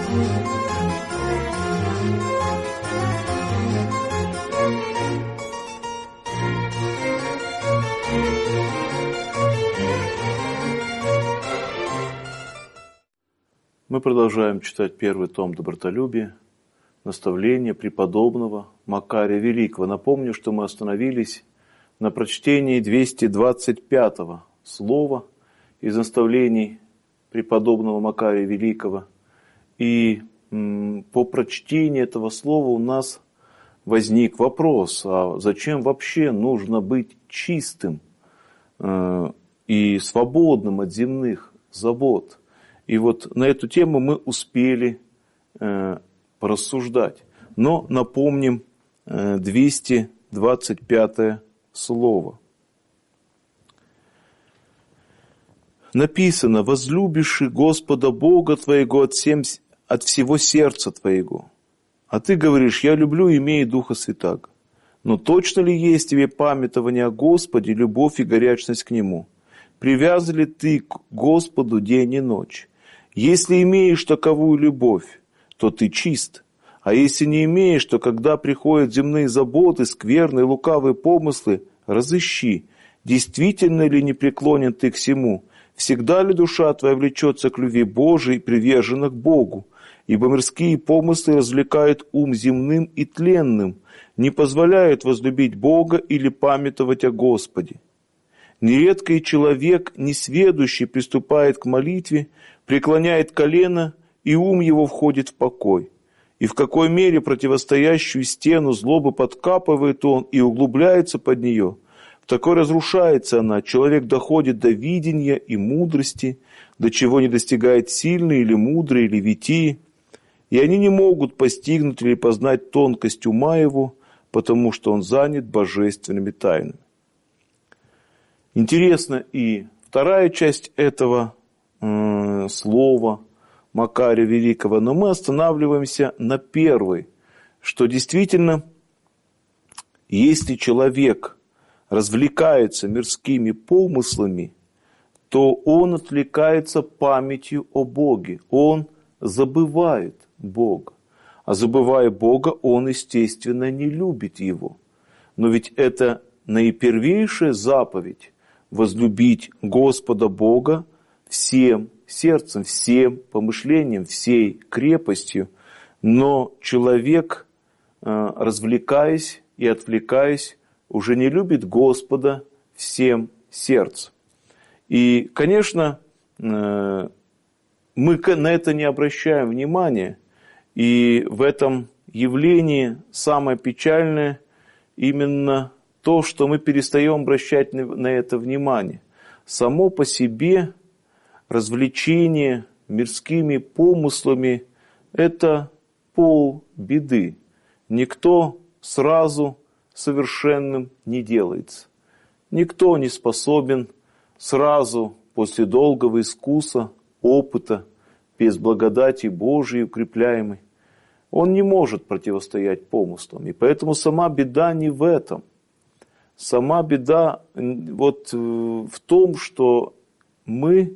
Мы продолжаем читать первый том «Добротолюбие», наставление преподобного Макария Великого. Напомню, что мы остановились на прочтении 225-го слова из наставлений преподобного Макария Великого. И по прочтении этого слова у нас возник вопрос, а зачем вообще нужно быть чистым и свободным от земных забот? И вот на эту тему мы успели порассуждать. Но напомним 225 слово. Написано: «Возлюбишь Господа Бога твоего от всего сердца твоего». А ты говоришь: «Я люблю, имея Духа Святаго». Но точно ли есть тебе памятование о Господе, любовь и горячность к Нему? Привязан ли ты к Господу день и ночь? Если имеешь таковую любовь, то ты чист. А если не имеешь, то когда приходят земные заботы, скверные, лукавые помыслы, разыщи, действительно ли не преклонен ты к всему, всегда ли душа твоя влечется к любви Божией, привержена к Богу, ибо мирские помыслы развлекают ум земным и тленным, не позволяют возлюбить Бога или памятовать о Господе. Нередко и человек, несведущий, приступает к молитве, преклоняет колено, и ум его входит в покой. И в какой мере противостоящую стену злобы подкапывает он и углубляется под нее, в такой разрушается она, человек доходит до видения и мудрости, до чего не достигает сильный или мудрый или витии, и они не могут постигнуть или познать тонкость ума его, потому что он занят божественными тайнами. Интересно и вторая часть этого слова Макария Великого, но мы останавливаемся на первой, что действительно, если человек развлекается мирскими помыслами, то он отвлекается памятью о Боге, он забывает Бога. А забывая Бога, он, естественно, не любит Его. Но ведь это наипервейшая заповедь – возлюбить Господа Бога всем сердцем, всем помышлением, всей крепостью. Но человек, развлекаясь и отвлекаясь, уже не любит Господа всем сердцем. И, конечно, мы на это не обращаем внимания. И в этом явлении самое печальное именно то, что мы перестаем обращать на это внимание. Само по себе развлечение мирскими помыслами – это полбеды. Никто сразу совершенным не делается. Никто не способен сразу, после долгого искуса, опыта, без благодати Божией укрепляемой, он не может противостоять помыслам. И поэтому сама беда не в этом. Сама беда вот в том, что мы,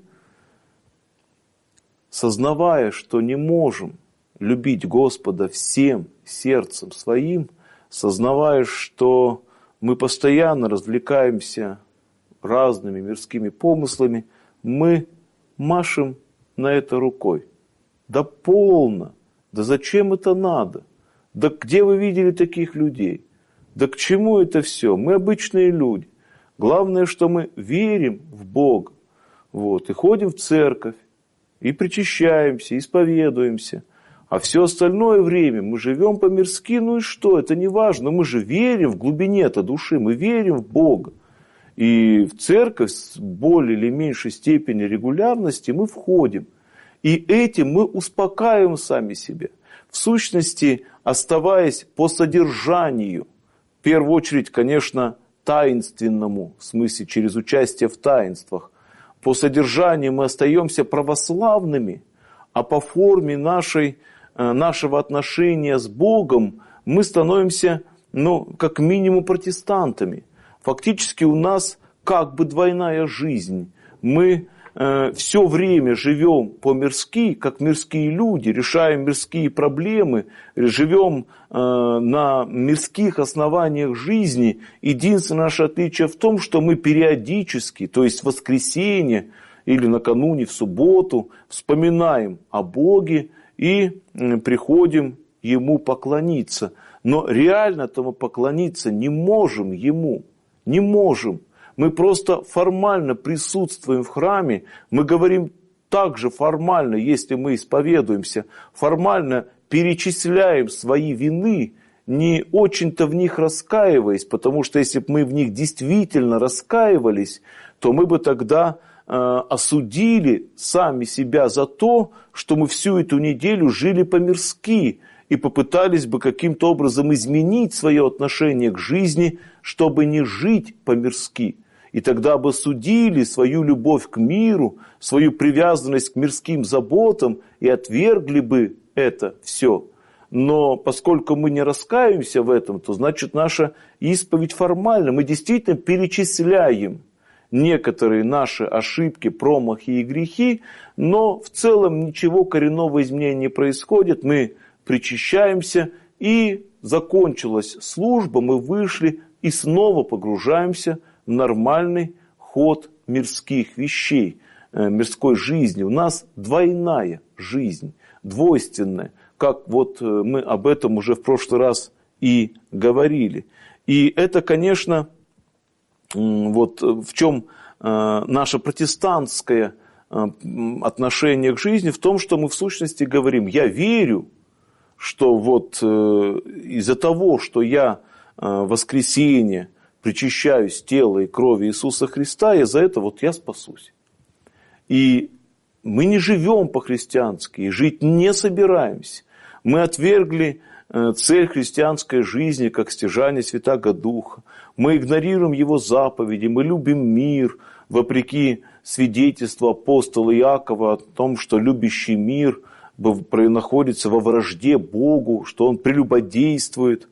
сознавая, что не можем любить Господа всем сердцем своим, сознавая, что мы постоянно развлекаемся разными мирскими помыслами, мы машем на это рукой. Да полно! Да зачем это надо? Да где вы видели таких людей? Да к чему это все? Мы обычные люди. Главное, что мы верим в Бога. Вот, и ходим в церковь, и причащаемся, и исповедуемся. А все остальное время мы живем по-мирски, ну и что? Это не важно. Мы же верим в глубине-то души, мы верим в Бога. И в церковь с более или меньшей степени регулярности мы входим. И этим мы успокаиваем сами себя. В сущности, оставаясь по содержанию, в первую очередь, конечно, таинственному, в смысле через участие в таинствах, по содержанию мы остаемся православными, а по форме нашего отношения с Богом мы становимся, как минимум, протестантами. Фактически у нас как бы двойная жизнь. Мы все время живем по-мирски, как мирские люди, решаем мирские проблемы, живем на мирских основаниях жизни, единственное наше отличие в том, что мы периодически, то есть в воскресенье или накануне в субботу, вспоминаем о Боге и приходим Ему поклониться. Но реально-то мы поклониться не можем Ему, не можем. Мы просто формально присутствуем в храме, мы говорим также формально, если мы исповедуемся, формально перечисляем свои вины, не очень-то в них раскаиваясь, потому что если бы мы в них действительно раскаивались, то мы бы тогда осудили сами себя за то, что мы всю эту неделю жили по-мирски и попытались бы каким-то образом изменить свое отношение к жизни, чтобы не жить по-мирски. И тогда бы судили свою любовь к миру, свою привязанность к мирским заботам и отвергли бы это все. Но поскольку мы не раскаиваемся в этом, то значит наша исповедь формальна. Мы действительно перечисляем некоторые наши ошибки, промахи и грехи, но в целом ничего коренного изменения не происходит. Мы причащаемся, и закончилась служба, мы вышли и снова погружаемся в нормальный ход мирских вещей, мирской жизни. У нас двойная жизнь, двойственная, как вот мы об этом уже в прошлый раз и говорили. И это, конечно, вот в чем наше протестантское отношение к жизни, в том, что мы в сущности говорим: я верю, что вот из-за того, что я в воскресенье причащаюсь тела и крови Иисуса Христа, и за это вот я спасусь. И мы не живем по-христиански, и жить не собираемся. Мы отвергли цель христианской жизни, как стяжание Святаго Духа. Мы игнорируем Его заповеди, мы любим мир, вопреки свидетельству апостола Иакова о том, что любящий мир находится во вражде Богу, что он прелюбодействует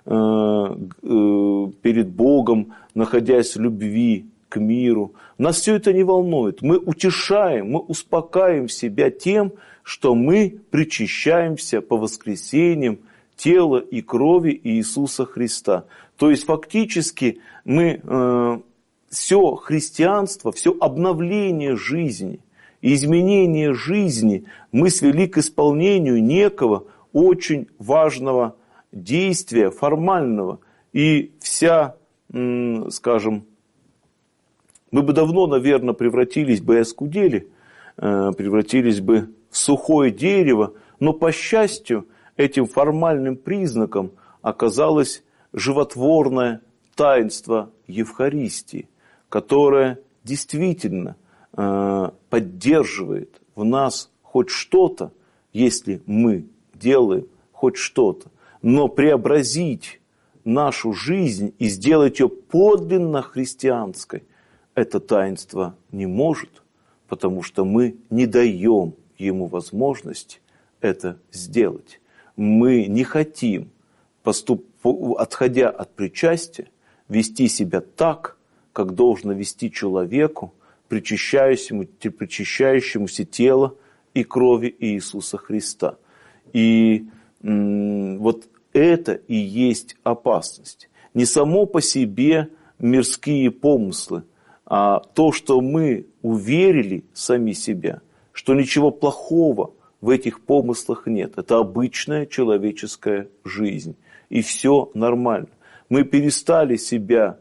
перед Богом, находясь в любви к миру. Нас все это не волнует. Мы утешаем, мы успокаиваем себя тем, что мы причащаемся по воскресеньям тела и крови Иисуса Христа. То есть фактически мы все христианство, все обновление жизни, изменение жизни мы свели к исполнению некого очень важного действия, формального. И вся, скажем, мы бы давно, наверное, превратились бы и оскудели, превратились бы в сухое дерево, но, по счастью, этим формальным признаком оказалось животворное таинство Евхаристии, которое действительно поддерживает в нас хоть что-то, если мы делаем хоть что-то. Но преобразить нашу жизнь и сделать ее подлинно христианской это таинство не может, потому что мы не даем ему возможности это сделать. Мы не хотим, отходя от причастия, вести себя так, как должно вести человеку, причащающемуся тела и крови Иисуса Христа. И вот это и есть опасность. Не само по себе мирские помыслы, а то, что мы уверили сами себя, что ничего плохого в этих помыслах нет. Это обычная человеческая жизнь. И все нормально. Мы перестали себя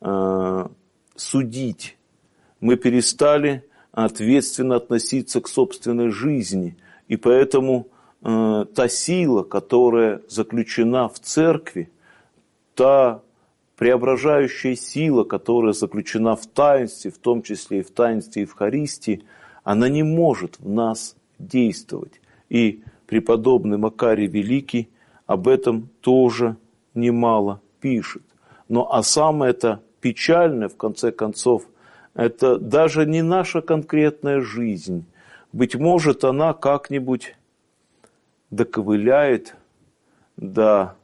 судить. Мы перестали ответственно относиться к собственной жизни. И поэтому та сила, которая заключена в церкви, та преображающая сила, которая заключена в таинстве, в том числе и в таинстве Евхаристии, она не может в нас действовать. И преподобный Макарий Великий об этом тоже немало пишет. А самое-то печальное, в конце концов, это даже не наша конкретная жизнь. Быть может, она как-нибудь доковыляет до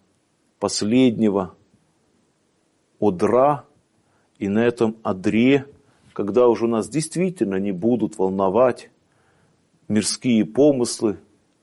последнего одра, и на этом одре, когда уже нас действительно не будут волновать мирские помыслы,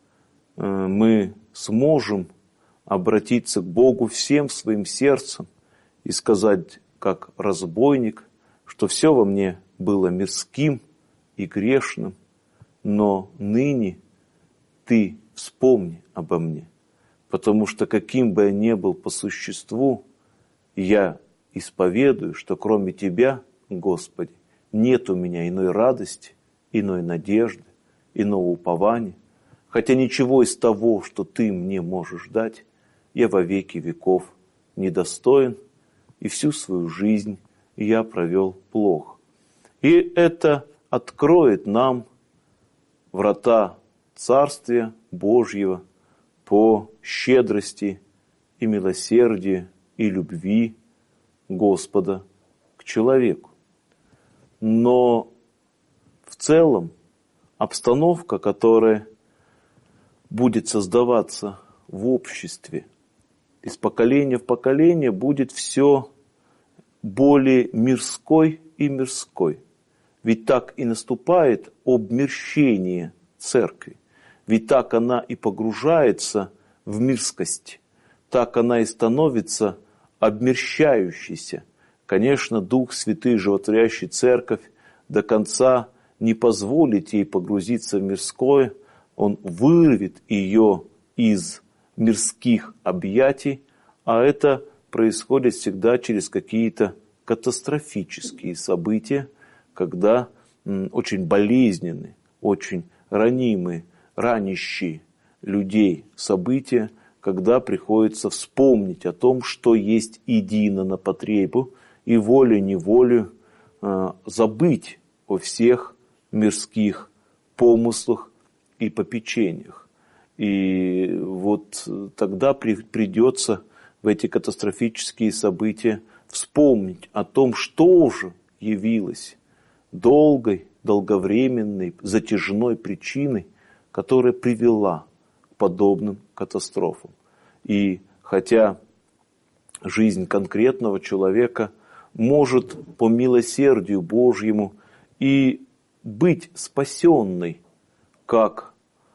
мы сможем обратиться к Богу всем своим сердцем и сказать, как разбойник, что все во мне было мирским и грешным, но ныне Ты вспомни обо мне, потому что каким бы я ни был по существу, я исповедую, что кроме Тебя, Господи, нет у меня иной радости, иной надежды, иного упования, хотя ничего из того, что Ты мне можешь дать, я во веки веков недостоин, и всю свою жизнь я провел плохо. И это откроет нам врата Царствия Божьего по щедрости и милосердию и любви Господа к человеку. Но в целом обстановка, которая будет создаваться в обществе, из поколения в поколение будет все более мирской и мирской. Ведь так и наступает обмерщение церкви. Ведь так она и погружается в мирскость. Так она и становится обмерщающейся. Конечно, Дух Святый, животворящий церковь, до конца не позволит ей погрузиться в мирское. Он вырвет ее из мирских объятий, а это происходит всегда через какие-то катастрофические события, когда очень болезненные, очень ранимые, ранящие людей события, когда приходится вспомнить о том, что есть едино на потребу, и волей-неволей забыть о всех мирских помыслах и попечениях. И вот тогда придется в эти катастрофические события вспомнить о том, что же явилось долгой, долговременной, затяжной причиной, которая привела к подобным катастрофам. И хотя жизнь конкретного человека может по милосердию Божьему и быть спасенной, как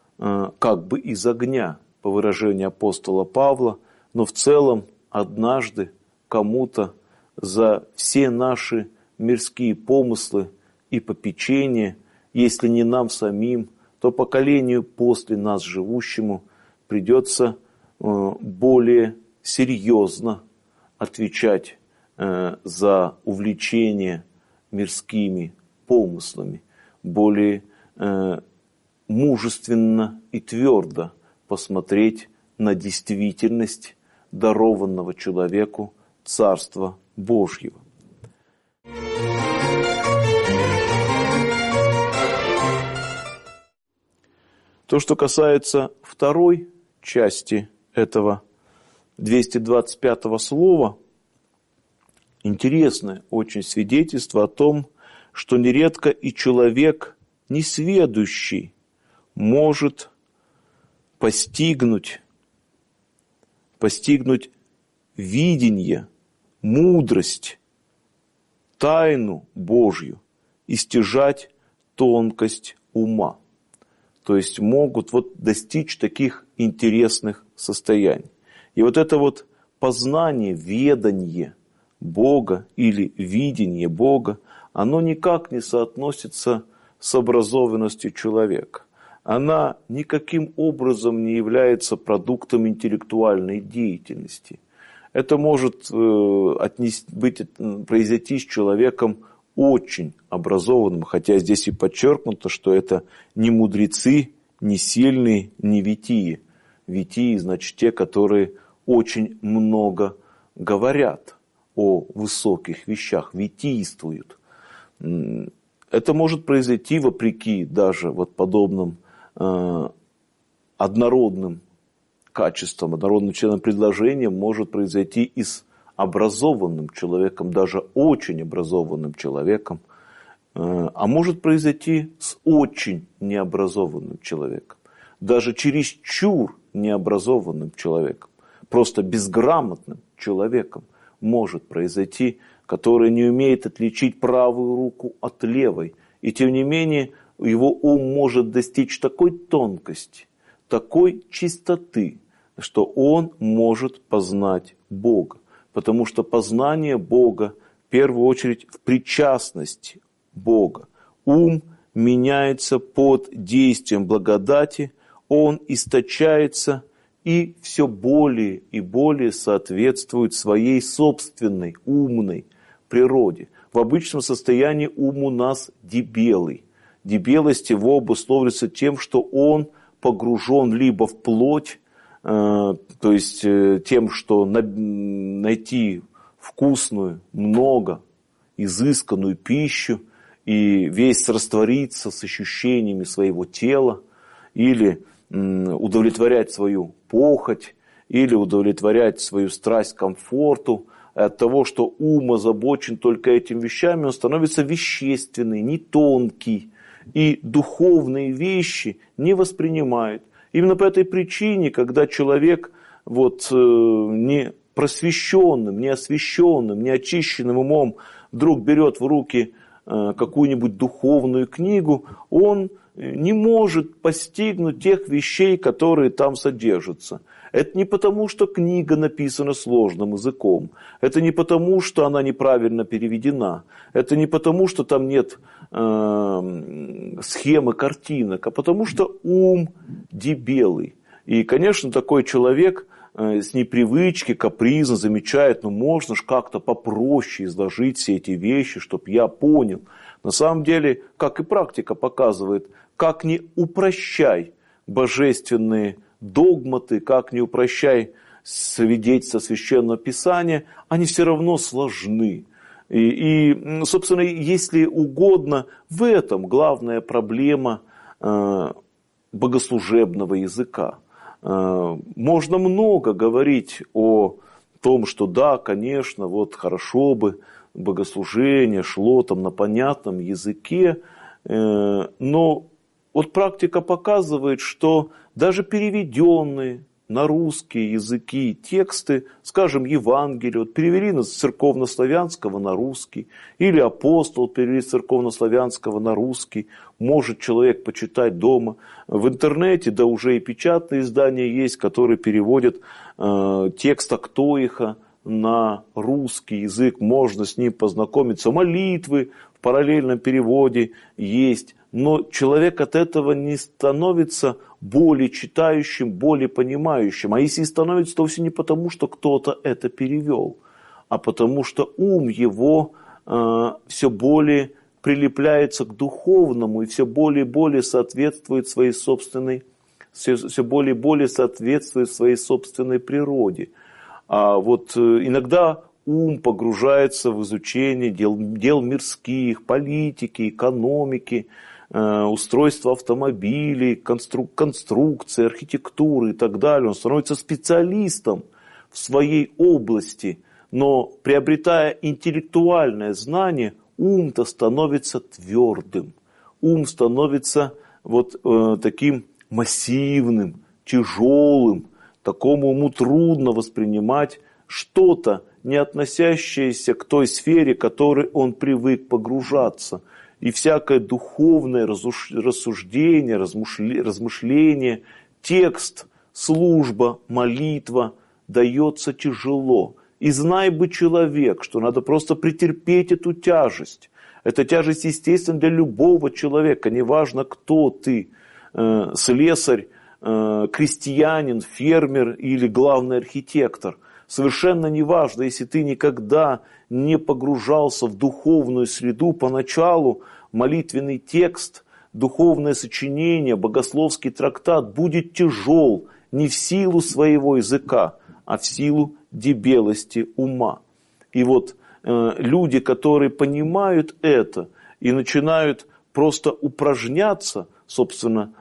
бы из огня, по выражению апостола Павла, но в целом однажды кому-то за все наши мирские помыслы и попечения, если не нам самим, то поколению после нас живущему придется более серьезно отвечать за увлечение мирскими помыслами, более мужественно и твердо посмотреть на действительность дарованного человеку Царства Божьего. То, что касается второй части этого 225-го слова, интересное очень свидетельство о том, что нередко и человек несведущий может постигнуть видение, мудрость, тайну Божью и стяжать тонкость ума. То есть могут достичь таких интересных состояний. И это познание, ведание Бога или видение Бога, оно никак не соотносится с образованностью человека. Она никаким образом не является продуктом интеллектуальной деятельности. Это может произойти с человеком очень образованным, хотя здесь и подчеркнуто, что это не мудрецы, не сильные, не витии. Витии, значит, те, которые очень много говорят о высоких вещах, витийствуют. Это может произойти вопреки даже подобным однородным качествам, однородным членам предложения, может произойти и с образованным человеком, даже очень образованным человеком, а может произойти с очень необразованным человеком, даже чересчур необразованным человеком, просто безграмотным человеком может произойти который не умеет отличить правую руку от левой. И тем не менее, его ум может достичь такой тонкости, такой чистоты, что он может познать Бога. Потому что познание Бога в первую очередь в причастности Бога. Ум меняется под действием благодати, он источается и все более и более соответствует своей собственной умной природе. В обычном состоянии ум у нас дебелый. Дебелость его обусловливается тем, что он погружен либо в плоть, то есть тем, что найти вкусную, много, изысканную пищу и весь раствориться с ощущениями своего тела, или удовлетворять свою похоть, или удовлетворять свою страсть к комфорту. От того, что ум озабочен только этими вещами, он становится вещественный, не тонкий, и духовные вещи не воспринимает. Именно по этой причине, когда человек не просвещенным, не освященным, не очищенным умом вдруг берет в руки какую-нибудь духовную книгу, он не может постигнуть тех вещей, которые там содержатся. Это не потому, что книга написана сложным языком. Это не потому, что она неправильно переведена. Это не потому, что там нет схемы картинок, а потому что ум дебелый. И, конечно, такой человек с непривычки, капризно замечает, можно ж как-то попроще изложить все эти вещи, чтобы я понял. На самом деле, как и практика показывает, как не упрощай божественные догматы, как не упрощай свидетельства Священного Писания, они все равно сложны. И, собственно, если угодно, в этом главная проблема богослужебного языка. Можно много говорить о том, что да, конечно, хорошо бы богослужение шло там на понятном языке, но практика показывает, что даже переведенные на русские языки тексты, скажем, Евангелие, перевели с церковнославянского на русский, или апостол перевели с церковнославянского на русский, может человек почитать дома. В интернете, да уже и печатные издания есть, которые переводят текст Актоиха на русский язык, можно с ним познакомиться. Молитвы в параллельном переводе есть. Но человек от этого не становится более читающим, более понимающим. А если и становится, то вовсе не потому, что кто-то это перевел, а потому что ум его все более прилепляется к духовному и все более и более соответствует своей собственной, все более и более соответствует своей собственной природе. А иногда ум погружается в изучение дел мирских, политики, экономики, устройства автомобилей, конструкции, архитектуры и так далее. Он становится специалистом в своей области, но приобретая интеллектуальное знание, ум-то становится твердым. Ум становится таким массивным, тяжелым. Такому уму трудно воспринимать что-то, не относящееся к той сфере, к которой он привык погружаться. И всякое духовное рассуждение, размышление, текст, служба, молитва дается тяжело. И знай бы человек, что надо просто претерпеть эту тяжесть. Эта тяжесть естественна для любого человека, неважно кто ты, слесарь, крестьянин, фермер или главный архитектор. Совершенно неважно, если ты никогда не погружался в духовную среду, поначалу молитвенный текст, духовное сочинение, богословский трактат будет тяжел не в силу своего языка, а в силу дебелости ума. И люди, которые понимают это и начинают просто упражняться, собственно,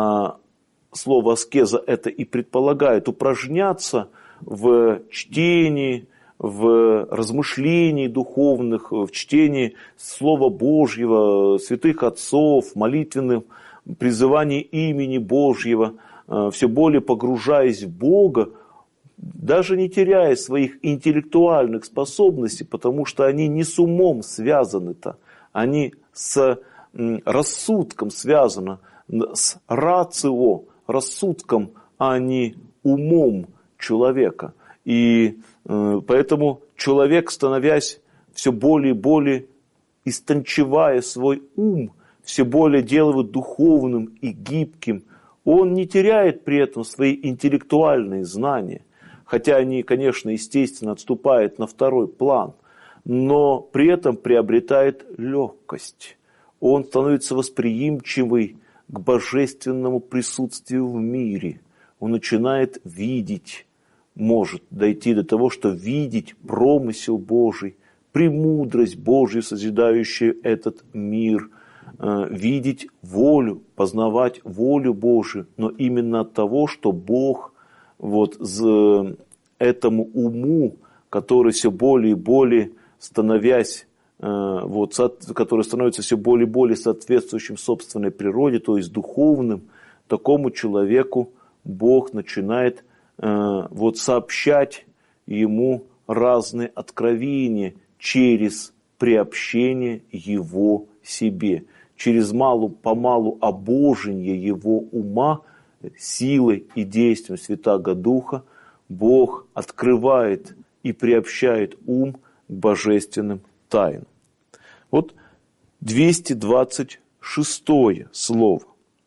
слово аскеза это и предполагает, упражняться в чтении, в размышлении духовных, в чтении Слова Божьего, святых отцов, молитвенных призываний имени Божьего, все более погружаясь в Бога, даже не теряя своих интеллектуальных способностей, потому что они не с умом связаны-то, они с рассудком связаны, с рацио, рассудком, а не умом человека. И поэтому человек, становясь все более и более, истончевая свой ум, все более делая его духовным и гибким, он не теряет при этом свои интеллектуальные знания, хотя они, конечно, естественно, отступают на второй план, но при этом приобретает легкость. Он становится восприимчивый к божественному присутствию в мире. Он начинает видеть, может дойти до того, что видеть промысел Божий, премудрость Божью, созидающую этот мир, видеть волю, познавать волю Божию, но именно от того, что Бог вот этому уму, который все более и более становясь, который становится все более и более соответствующим собственной природе, то есть духовным, такому человеку Бог начинает сообщать ему разные откровения через приобщение его себе, через помалу обожение его ума, силой и действием Святаго Духа Бог открывает и приобщает ум к божественным тайнам. Вот 226 слово.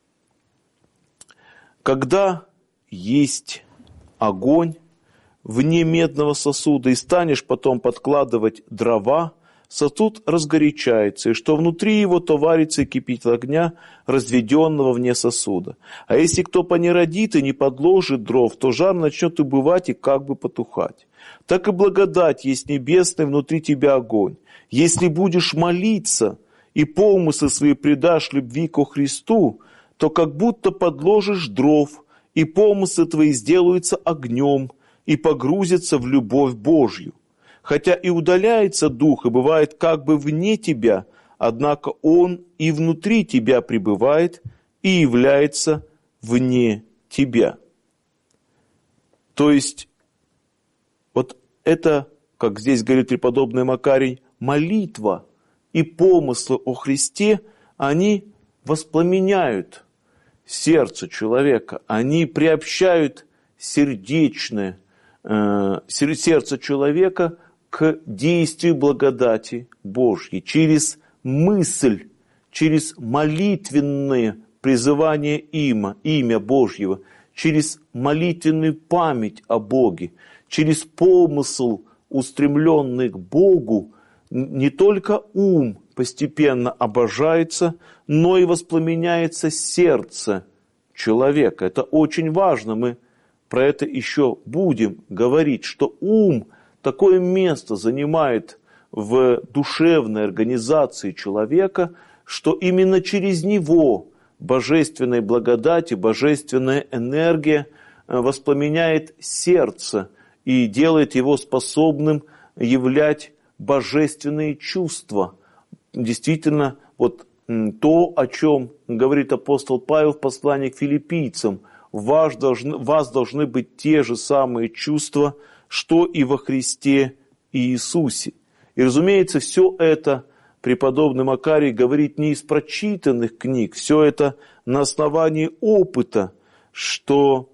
Когда есть огонь вне медного сосуда, и станешь потом подкладывать дрова, сосуд разгорячается, и что внутри его, то варится и кипит огня, разведенного вне сосуда. А если кто понеродит и не подложит дров, то жар начнет убывать и как бы потухать. Так и благодать есть небесная, внутри тебя огонь. Если будешь молиться и помыслы свои предашь любви ко Христу, то как будто подложишь дров, и помыслы твои сделаются огнем, и погрузятся в любовь Божью. Хотя и удаляется дух, и бывает как бы вне тебя, однако он и внутри тебя пребывает, и является вне тебя. То есть, вот это, как здесь говорит преподобный Макарий, молитва и помыслы о Христе, они воспламеняют сердце человека, они приобщают сердце человека к действию благодати Божьей через мысль, через молитвенное призывание имя Божьего, через молитвенную память о Боге, через помысл, устремленный к Богу, не только ум постепенно обожается, но и воспламеняется сердце человека. Это очень важно, мы про это еще будем говорить, что ум такое место занимает в душевной организации человека, что именно через него божественная благодать и божественная энергия воспламеняет сердце и делает его способным являть божественные чувства. Действительно, вот то, о чем говорит апостол Павел в послании к филиппийцам, у вас должны быть те же самые чувства, что и во Христе Иисусе. И, разумеется, все это преподобный Макарий говорит не из прочитанных книг, все это на основании опыта, что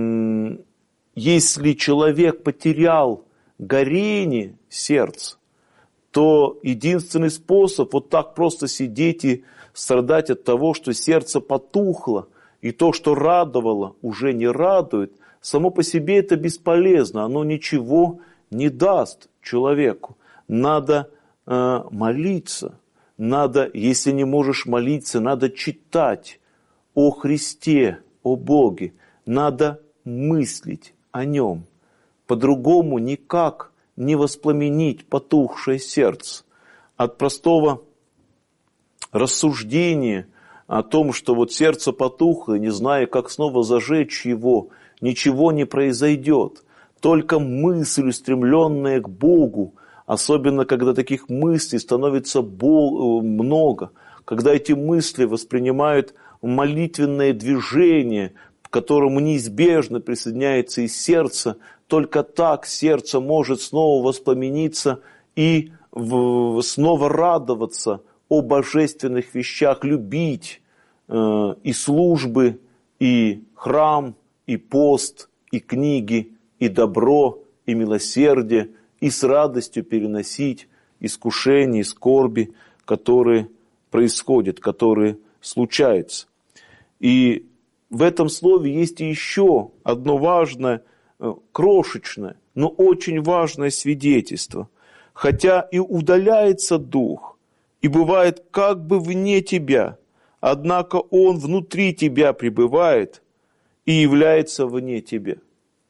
если человек потерял горение сердца, то единственный способ вот так просто сидеть и страдать от того, что сердце потухло, и то, что радовало, уже не радует, само по себе это бесполезно, оно ничего не даст человеку. Надо молиться, надо, если не можешь молиться, надо читать о Христе, о Боге, надо мыслить о Нем. По-другому никак не воспламенить потухшее сердце. От простого рассуждения о том, что вот сердце потухло, не зная, как снова зажечь его, ничего не произойдет. Только мысль, устремленная к Богу, особенно когда таких мыслей становится много, когда эти мысли воспринимают молитвенное движение, к которому неизбежно присоединяется и сердце, только так сердце может снова воспламениться и снова радоваться о божественных вещах, любить и службы, и храм, и пост, и книги, и добро, и милосердие, и с радостью переносить искушения и скорби, которые происходят, которые случаются. И в этом слове есть еще одно важное, крошечное, но очень важное свидетельство. Хотя и удаляется Дух, и бывает как бы вне тебя, однако Он внутри тебя пребывает и является вне тебя.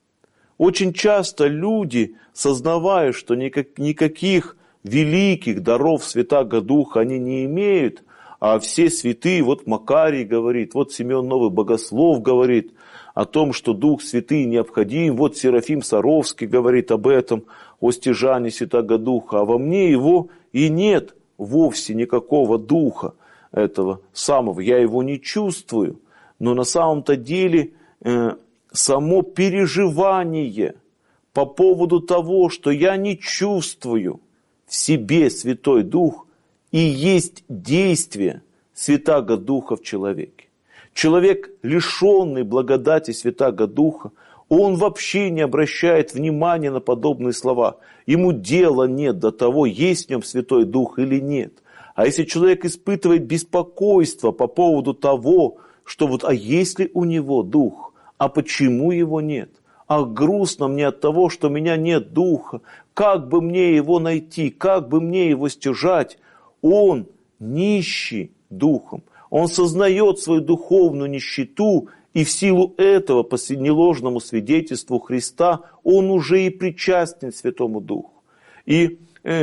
Очень часто люди, сознавая, что никаких великих даров Святаго Духа они не имеют, а все святые, вот Макарий говорит, вот Симеон Новый Богослов говорит о том, что Дух Святый необходим, вот Серафим Саровский говорит об этом, о стяжании Святаго Духа, а во мне его и нет вовсе никакого Духа этого самого, я его не чувствую, но на самом-то деле само переживание по поводу того, что я не чувствую в себе Святой Дух, и есть действие Святаго Духа в человеке. Человек, лишенный благодати Святаго Духа, он вообще не обращает внимания на подобные слова. Ему дела нет до того, есть в нем Святой Дух или нет. А если человек испытывает беспокойство по поводу того, что вот, а есть ли у него Дух, а почему его нет? А грустно мне от того, что у меня нет Духа, как бы мне его найти, как бы мне его стяжать? Он нищий духом, он сознает свою духовную нищету, и в силу этого, по неложному свидетельству Христа, он уже и причастен Святому Духу. И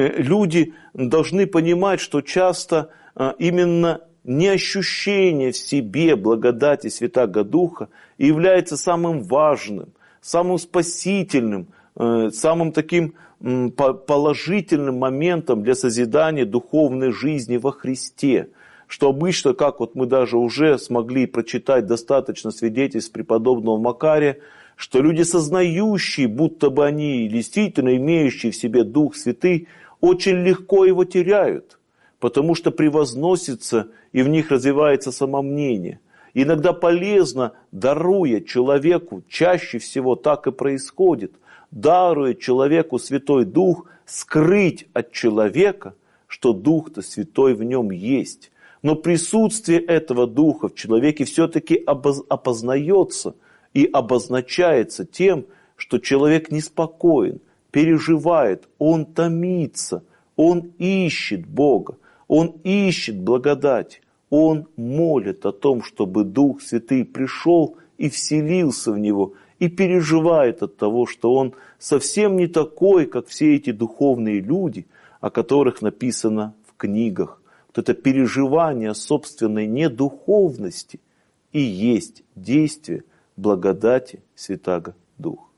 люди должны понимать, что часто именно неощущение в себе благодати Святаго Духа является самым важным, самым спасительным, самым таким положительным моментом для созидания духовной жизни во Христе. Что обычно, как вот мы даже уже смогли прочитать достаточно свидетельств преподобного Макария, что люди, сознающие, будто бы они действительно имеющие в себе Дух Святый, очень легко его теряют, потому что превозносится и в них развивается самомнение. Иногда полезно, даруя человеку, чаще всего так и происходит, даруя человеку Святой Дух, скрыть от человека, что Дух-то Святой в нем есть. Но присутствие этого Духа в человеке все-таки опознается и обозначается тем, что человек неспокоен, переживает, он томится, он ищет Бога, он ищет благодать, он молит о том, чтобы Дух Святый пришел и вселился в него, и переживает от того, что он совсем не такой, как все эти духовные люди, о которых написано в книгах. Вот это переживание собственной недуховности и есть действие благодати Святаго Духа.